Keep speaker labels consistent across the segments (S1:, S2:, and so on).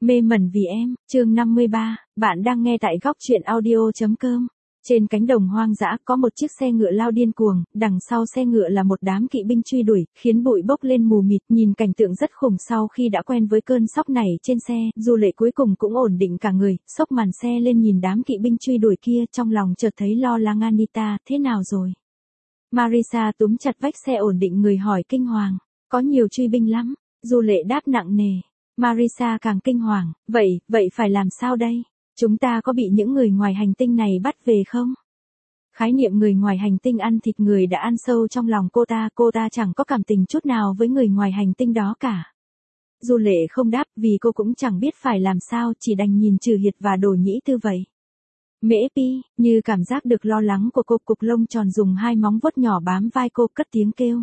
S1: Mê mẩn vì em, chương 53, bạn đang nghe tại góc truyện audio.com. Trên cánh đồng hoang dã có một chiếc xe ngựa lao điên cuồng, đằng sau xe ngựa là một đám kỵ binh truy đuổi, khiến bụi bốc lên mù mịt, nhìn cảnh tượng rất khủng. Sau khi đã quen với cơn sốc này trên xe, Du Lệ cuối cùng cũng ổn định cả người, xốc màn xe lên nhìn đám kỵ binh truy đuổi kia, trong lòng chợt thấy lo lắng. Anita, thế nào rồi? Marissa túm chặt vách xe ổn định người hỏi kinh hoàng. Có nhiều truy binh lắm, Du Lệ đáp nặng nề. Marissa càng kinh hoàng, vậy phải làm sao đây? Chúng ta có bị những người ngoài hành tinh này bắt về không? Khái niệm người ngoài hành tinh ăn thịt người đã ăn sâu trong lòng cô ta chẳng có cảm tình chút nào với người ngoài hành tinh đó cả. Du Lệ không đáp vì cô cũng chẳng biết phải làm sao, chỉ đành nhìn Trừ Hiệt và Đồ Nhĩ Tư vậy. Mễ Pi, như cảm giác được lo lắng của cô, cục lông tròn dùng hai móng vuốt nhỏ bám vai cô, cất tiếng kêu.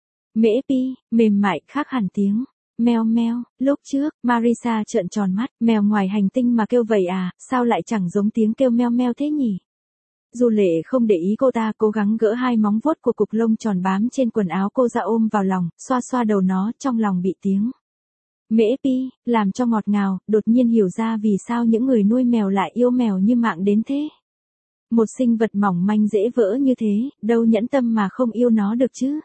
S1: Mễ Pi, mềm mại khác hẳn tiếng. Meo meo, lúc trước, Marissa trợn tròn mắt, mèo ngoài hành tinh mà kêu vậy à, sao lại chẳng giống tiếng kêu meo meo thế nhỉ? Du Lệ không để ý cô ta, cố gắng gỡ hai móng vuốt của cục lông tròn bám trên quần áo cô ra ôm vào lòng, xoa xoa đầu nó, trong lòng bị tiếng Mễ Pi làm cho ngọt ngào, đột nhiên hiểu ra vì sao những người nuôi mèo lại yêu mèo như mạng đến thế. Một sinh vật mỏng manh dễ vỡ như thế, đâu nhẫn tâm mà không yêu nó được chứ.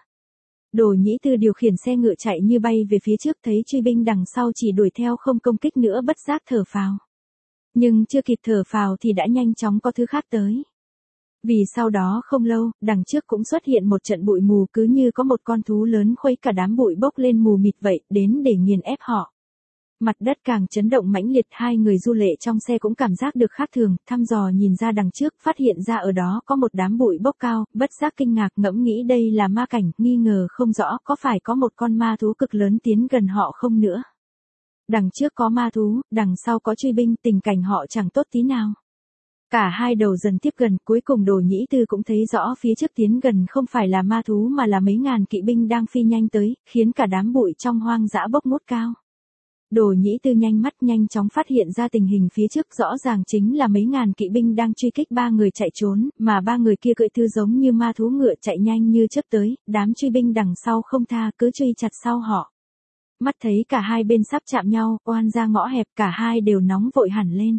S1: Đồ Nhĩ Tư điều khiển xe ngựa chạy như bay về phía trước, thấy truy binh đằng sau chỉ đuổi theo không công kích nữa, bất giác thở phào. Nhưng chưa kịp thở phào thì đã nhanh chóng có thứ khác tới. Vì sau đó không lâu, đằng trước cũng xuất hiện một trận bụi mù, cứ như có một con thú lớn khuấy cả đám bụi bốc lên mù mịt vậy, đến để nghiền ép họ. Mặt đất càng chấn động mãnh liệt, hai người Du Lệ trong xe cũng cảm giác được khác thường, thăm dò nhìn ra đằng trước, phát hiện ra ở đó có một đám bụi bốc cao, bất giác kinh ngạc ngẫm nghĩ đây là ma cảnh, nghi ngờ không rõ có phải có một con ma thú cực lớn tiến gần họ không nữa. Đằng trước có ma thú, đằng sau có truy binh, tình cảnh họ chẳng tốt tí nào. Cả hai đầu dần tiếp gần, cuối cùng Đồ Nhĩ Tư cũng thấy rõ phía trước tiến gần không phải là ma thú mà là mấy ngàn kỵ binh đang phi nhanh tới, khiến cả đám bụi trong hoang dã bốc ngút cao. Đồ Nhĩ Tư nhanh chóng phát hiện ra tình hình phía trước, rõ ràng chính là mấy ngàn kỵ binh đang truy kích ba người chạy trốn, mà ba người kia cưỡi thư giống như ma thú ngựa chạy nhanh như chớp tới, đám truy binh đằng sau không tha, cứ truy chặt sau họ. Mắt thấy cả hai bên sắp chạm nhau, oan ra ngõ hẹp, cả hai đều nóng vội hẳn lên.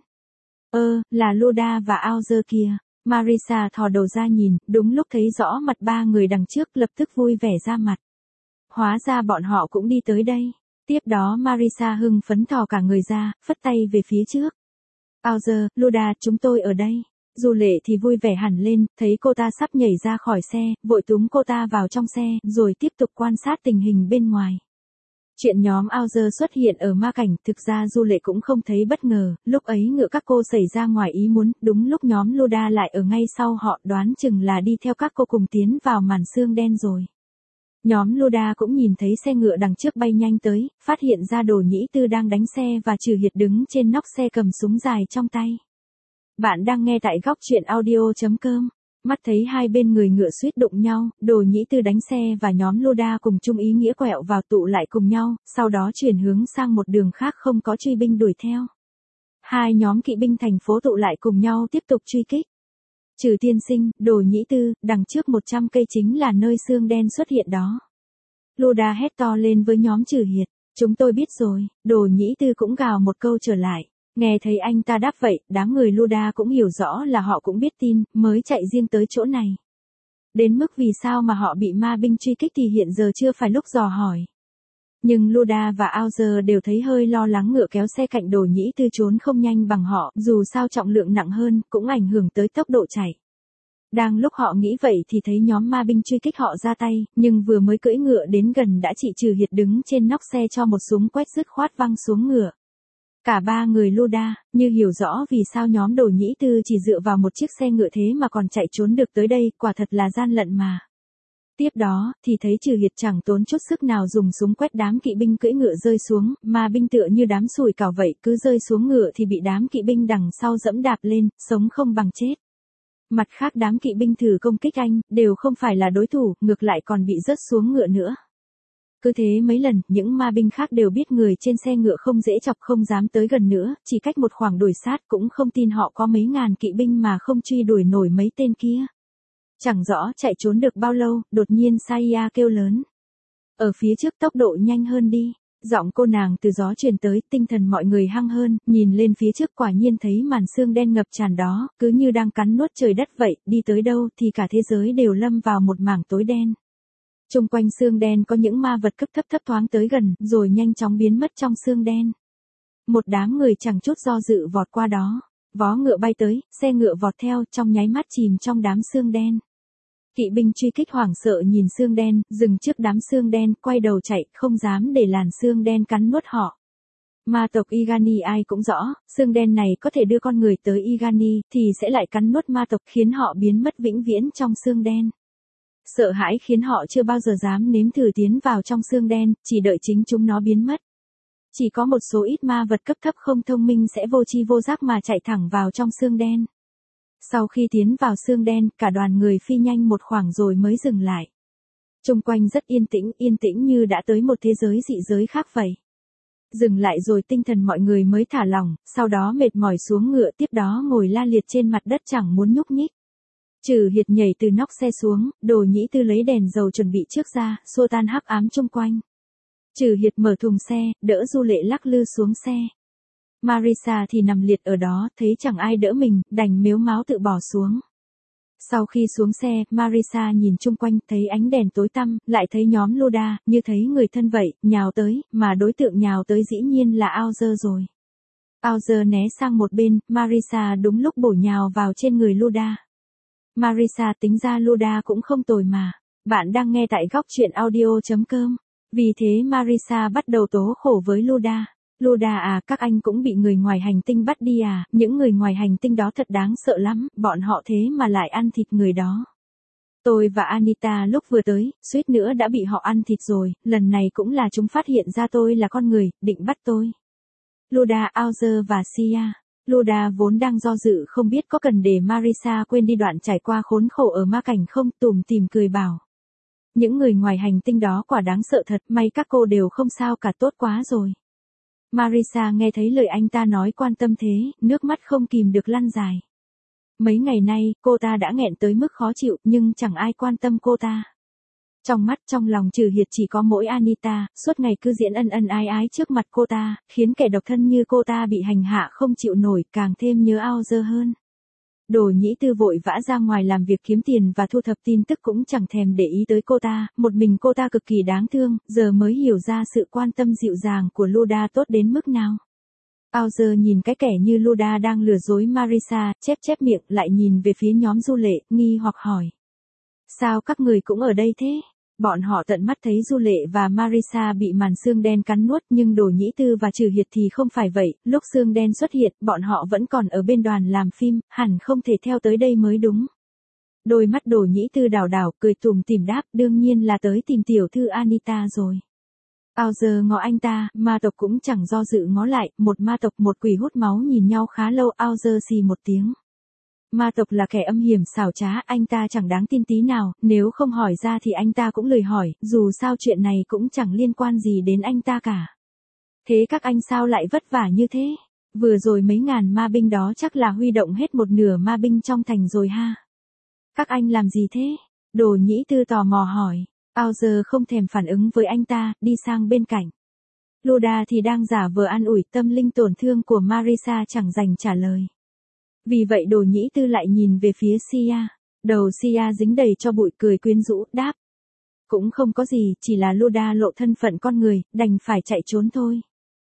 S1: Là Luda và Auger kia. Marissa thò đầu ra nhìn, đúng lúc thấy rõ mặt ba người đằng trước, lập tức vui vẻ ra mặt. Hóa ra bọn họ cũng đi tới đây. Tiếp đó Marissa hưng phấn thò cả người ra, phất tay về phía trước. Auger, Luda, chúng tôi ở đây. Du Lệ thì vui vẻ hẳn lên, thấy cô ta sắp nhảy ra khỏi xe, vội túm cô ta vào trong xe, rồi tiếp tục quan sát tình hình bên ngoài. Chuyện nhóm Auger xuất hiện ở ma cảnh, thực ra Du Lệ cũng không thấy bất ngờ, lúc ấy ngựa các cô xảy ra ngoài ý muốn, đúng lúc nhóm Luda lại ở ngay sau họ, đoán chừng là đi theo các cô cùng tiến vào màn sương đen rồi. Nhóm Luda cũng nhìn thấy xe ngựa đằng trước bay nhanh tới, phát hiện ra Đồ Nhĩ Tư đang đánh xe và Trừ Hiệt đứng trên nóc xe cầm súng dài trong tay. Bạn đang nghe tại góc truyện audio.com. Mắt thấy hai bên người ngựa suýt đụng nhau, Đồ Nhĩ Tư đánh xe và nhóm Luda cùng chung ý nghĩa quẹo vào tụ lại cùng nhau, sau đó chuyển hướng sang một đường khác không có truy binh đuổi theo. Hai nhóm kỵ binh thành phố tụ lại cùng nhau tiếp tục truy kích. Trừ tiên sinh, Đồ Nhĩ Tư, đằng trước 100 cây chính là nơi xương đen xuất hiện đó. Luda hét to lên với nhóm Trừ Hiệt. Chúng tôi biết rồi. Đồ Nhĩ Tư cũng gào một câu trở lại. Nghe thấy anh ta đáp vậy, đám người Luda cũng hiểu rõ là họ cũng biết tin, mới chạy riêng tới chỗ này. Đến mức vì sao mà họ bị ma binh truy kích thì hiện giờ chưa phải lúc dò hỏi. Nhưng Luda và Auger đều thấy hơi lo lắng, ngựa kéo xe cạnh Đồ Nhĩ Tư trốn không nhanh bằng họ, dù sao trọng lượng nặng hơn, cũng ảnh hưởng tới tốc độ chạy. Đang lúc họ nghĩ vậy thì thấy nhóm ma binh truy kích họ ra tay, nhưng vừa mới cưỡi ngựa đến gần đã chị Trừ Hiệt đứng trên nóc xe cho một súng quét dứt khoát văng xuống ngựa. Cả ba người Luda, như hiểu rõ vì sao nhóm Đồ Nhĩ Tư chỉ dựa vào một chiếc xe ngựa thế mà còn chạy trốn được tới đây, quả thật là gian lận mà. Tiếp đó, thì thấy Trừ Hiệt chẳng tốn chút sức nào dùng súng quét đám kỵ binh cưỡi ngựa rơi xuống, mà binh tựa như đám sùi cảo vậy, cứ rơi xuống ngựa thì bị đám kỵ binh đằng sau dẫm đạp lên, sống không bằng chết. Mặt khác đám kỵ binh thử công kích anh, đều không phải là đối thủ, ngược lại còn bị rớt xuống ngựa nữa. Cứ thế mấy lần, những ma binh khác đều biết người trên xe ngựa không dễ chọc, không dám tới gần nữa, chỉ cách một khoảng đuổi sát, cũng không tin họ có mấy ngàn kỵ binh mà không truy đuổi nổi mấy tên kia. Chẳng rõ chạy trốn được bao lâu, đột nhiên Saya kêu lớn. Ở phía trước tốc độ nhanh hơn đi. Giọng cô nàng từ gió truyền tới, tinh thần mọi người hăng hơn, nhìn lên phía trước quả nhiên thấy màn sương đen ngập tràn đó, cứ như đang cắn nuốt trời đất vậy, đi tới đâu thì cả thế giới đều lâm vào một mảng tối đen. Chung quanh sương đen có những ma vật cấp thấp thoáng tới gần, rồi nhanh chóng biến mất trong sương đen. Một đám người chẳng chút do dự vọt qua đó. Vó ngựa bay tới, xe ngựa vọt theo, trong nháy mắt chìm trong đám sương đen. Kỵ binh truy kích hoảng sợ nhìn sương đen, dừng trước đám sương đen, quay đầu chạy, không dám để làn sương đen cắn nuốt họ. Ma tộc Igani ai cũng rõ, sương đen này có thể đưa con người tới Igani, thì sẽ lại cắn nuốt ma tộc khiến họ biến mất vĩnh viễn trong sương đen. Sợ hãi khiến họ chưa bao giờ dám nếm thử tiến vào trong sương đen, chỉ đợi chính chúng nó biến mất. Chỉ có một số ít ma vật cấp thấp không thông minh sẽ vô tri vô giác mà chạy thẳng vào trong sương đen. Sau khi tiến vào sương đen, cả đoàn người phi nhanh một khoảng rồi mới dừng lại. Xung quanh rất yên tĩnh như đã tới một thế giới dị giới khác vậy. Dừng lại rồi tinh thần mọi người mới thả lỏng, sau đó mệt mỏi xuống ngựa tiếp đó ngồi la liệt trên mặt đất chẳng muốn nhúc nhích. Trừ Hiệt nhảy từ nóc xe xuống, Đồ Nhĩ Tư lấy đèn dầu chuẩn bị trước ra, xua tan hắc ám chung quanh. Trừ Hiệt mở thùng xe, đỡ Du Lệ lắc lư xuống xe. Marisa thì nằm liệt ở đó, thấy chẳng ai đỡ mình, đành mếu máo tự bỏ xuống. Sau khi xuống xe, Marisa nhìn chung quanh, thấy ánh đèn tối tăm, lại thấy nhóm Luda, như thấy người thân vậy, nhào tới, mà đối tượng nhào tới dĩ nhiên là Aozer rồi. Aozer né sang một bên, Marisa đúng lúc bổ nhào vào trên người Luda. Marisa tính ra Luda cũng không tồi mà. Bạn đang nghe tại góc truyện audio.com. Vì thế Marisa bắt đầu tố khổ với Luda. Luda à, các anh cũng bị người ngoài hành tinh bắt đi à, những người ngoài hành tinh đó thật đáng sợ lắm, bọn họ thế mà lại ăn thịt người đó. Tôi và Anita lúc vừa tới, suýt nữa đã bị họ ăn thịt rồi, lần này cũng là chúng phát hiện ra tôi là con người, định bắt tôi. Luda, Aozer và Sia. Luda vốn đang do dự không biết có cần để Marisa quên đi đoạn trải qua khốn khổ ở ma cảnh không, tủm tỉm cười bảo. Những người ngoài hành tinh đó quả đáng sợ thật, may các cô đều không sao cả, tốt quá rồi. Marisa nghe thấy lời anh ta nói quan tâm thế, nước mắt không kìm được lăn dài. Mấy ngày nay, cô ta đã nghẹn tới mức khó chịu, nhưng chẳng ai quan tâm cô ta. Trong mắt trong lòng Trừ Hiệt chỉ có mỗi Anita, suốt ngày cứ diễn ân ân ái ái trước mặt cô ta, khiến kẻ độc thân như cô ta bị hành hạ không chịu nổi, càng thêm nhớ Aozer hơn. Đồ Nhĩ Tư vội vã ra ngoài làm việc kiếm tiền và thu thập tin tức cũng chẳng thèm để ý tới cô ta, một mình cô ta cực kỳ đáng thương, giờ mới hiểu ra sự quan tâm dịu dàng của Luda tốt đến mức nào. Aozer nhìn cái kẻ như Luda đang lừa dối Marisa, chép miệng lại nhìn về phía nhóm Du Lệ, nghi hoặc hỏi. Sao các người cũng ở đây thế? Bọn họ tận mắt thấy Du Lệ và Marisa bị màn sương đen cắn nuốt, nhưng Đồ Nhĩ Tư và Trừ Hiệt thì không phải vậy, lúc sương đen xuất hiện, bọn họ vẫn còn ở bên đoàn làm phim, hẳn không thể theo tới đây mới đúng. Đôi mắt Đồ Nhĩ Tư đảo đảo, cười tủm tỉm đáp, đương nhiên là tới tìm tiểu thư Anita rồi. Aozer ngó anh ta, ma tộc cũng chẳng do dự ngó lại, một ma tộc một quỷ hút máu nhìn nhau khá lâu, Aozer xì một tiếng. Ma tộc là kẻ âm hiểm xảo trá, anh ta chẳng đáng tin tí nào, nếu không hỏi ra thì anh ta cũng lười hỏi, dù sao chuyện này cũng chẳng liên quan gì đến anh ta cả. Thế các anh sao lại vất vả như thế? Vừa rồi mấy ngàn ma binh đó chắc là huy động hết một nửa ma binh trong thành rồi ha. Các anh làm gì thế? Đồ Nhĩ Tư tò mò hỏi. Aozer không thèm phản ứng với anh ta, đi sang bên cạnh. Luda thì đang giả vờ an ủi, tâm linh tổn thương của Marisa chẳng dành trả lời. Vì vậy Đồ Nhĩ Tư lại nhìn về phía Sia. Đầu Sia dính đầy cho bụi, cười quyến rũ, đáp. Cũng không có gì, chỉ là Luda lộ thân phận con người, đành phải chạy trốn thôi.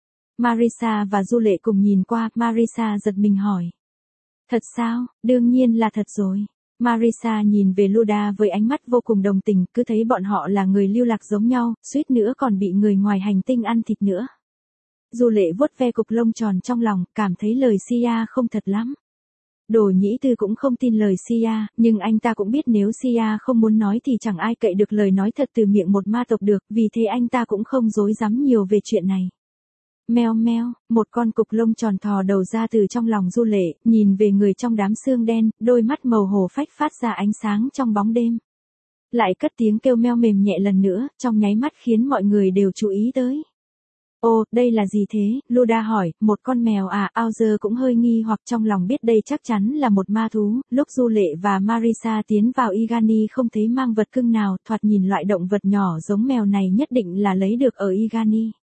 S1: Marisa và Du Lệ cùng nhìn qua, Marisa giật mình hỏi. Thật sao? Đương nhiên là thật rồi. Marisa nhìn về Luda với ánh mắt vô cùng đồng tình, cứ thấy bọn họ là người lưu lạc giống nhau, suýt nữa còn bị người ngoài hành tinh ăn thịt nữa. Du Lệ vuốt ve cục lông tròn trong lòng, cảm thấy lời Sia không thật lắm. Đồ Nhĩ Tư cũng không tin lời Sia, nhưng anh ta cũng biết nếu Sia không muốn nói thì chẳng ai cậy được lời nói thật từ miệng một ma tộc được, vì thế anh ta cũng không dối dám nhiều về chuyện này. Meo meo, một con cục lông tròn thò đầu ra từ trong lòng Du Lệ, nhìn về người trong đám sương đen, đôi mắt màu hổ phách phát ra ánh sáng trong bóng đêm. Lại cất tiếng kêu meo mềm nhẹ lần nữa, trong nháy mắt khiến mọi người đều chú ý tới. Ồ, đây là gì thế? Luda hỏi, một con mèo à? Aozer cũng hơi nghi hoặc trong lòng biết đây chắc chắn là một ma thú. Lúc Du Lệ và Marisa tiến vào Igani không thấy mang vật cưng nào, thoạt nhìn loại động vật nhỏ giống mèo này nhất định là lấy được ở Igani.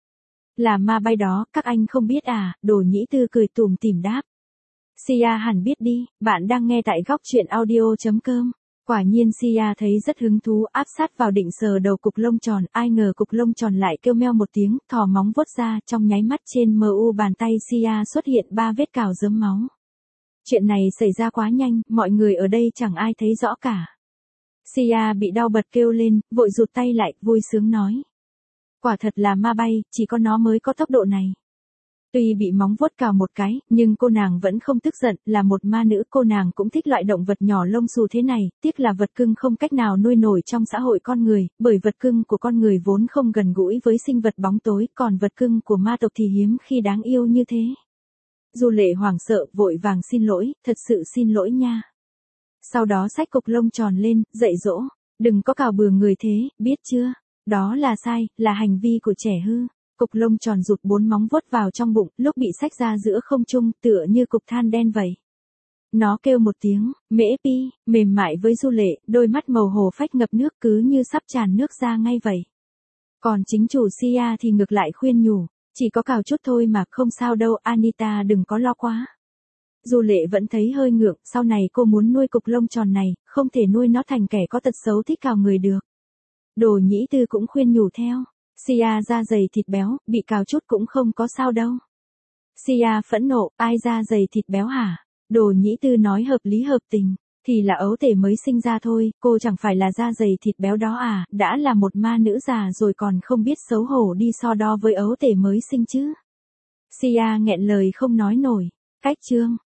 S1: Là ma bay đó, các anh không biết à, Đồ Nhĩ Tư cười tủm tỉm đáp. Sia hẳn biết đi, bạn đang nghe tại góc truyện audio.com. Quả nhiên Sia thấy rất hứng thú, áp sát vào định sờ đầu cục lông tròn, ai ngờ cục lông tròn lại kêu meo một tiếng, thò móng vuốt ra, trong nháy mắt trên mu bàn tay Sia xuất hiện 3 vết cào rớm máu. Chuyện này xảy ra quá nhanh, mọi người ở đây chẳng ai thấy rõ cả. Sia bị đau bật kêu lên, vội rụt tay lại, vui sướng nói. Quả thật là ma bay, chỉ có nó mới có tốc độ này. Tuy bị móng vuốt cào một cái, nhưng cô nàng vẫn không tức giận, là một ma nữ, cô nàng cũng thích loại động vật nhỏ lông xù thế này, tiếc là vật cưng không cách nào nuôi nổi trong xã hội con người, bởi vật cưng của con người vốn không gần gũi với sinh vật bóng tối, còn vật cưng của ma tộc thì hiếm khi đáng yêu như thế. Du Lệ hoảng sợ, vội vàng xin lỗi, thật sự xin lỗi nha. Sau đó xách cục lông tròn lên, dạy dỗ, đừng có cào bừa người thế, biết chưa? Đó là sai, là hành vi của trẻ hư. Cục lông tròn rụt 4 móng vuốt vào trong bụng, lúc bị xách ra giữa không trung, tựa như cục than đen vậy. Nó kêu một tiếng, mễ pi, mềm mại với Du Lệ, đôi mắt màu hồ phách ngập nước cứ như sắp tràn nước ra ngay vậy. Còn chính chủ Sia thì ngược lại khuyên nhủ, chỉ có cào chút thôi mà, không sao đâu, Anita đừng có lo quá. Du Lệ vẫn thấy hơi ngượng, sau này cô muốn nuôi cục lông tròn này, không thể nuôi nó thành kẻ có tật xấu thích cào người được. Đồ Nhĩ Tư cũng khuyên nhủ theo. Sia da dày thịt béo, bị cào chút cũng không có sao đâu. Sia phẫn nộ, ai da dày thịt béo hả? Đồ Nhĩ Tư nói hợp lý hợp tình, thì là ấu tể mới sinh ra thôi, cô chẳng phải là da dày thịt béo đó à, đã là một ma nữ già rồi còn không biết xấu hổ đi so đo với ấu tể mới sinh chứ. Sia nghẹn lời không nói nổi. Cách chương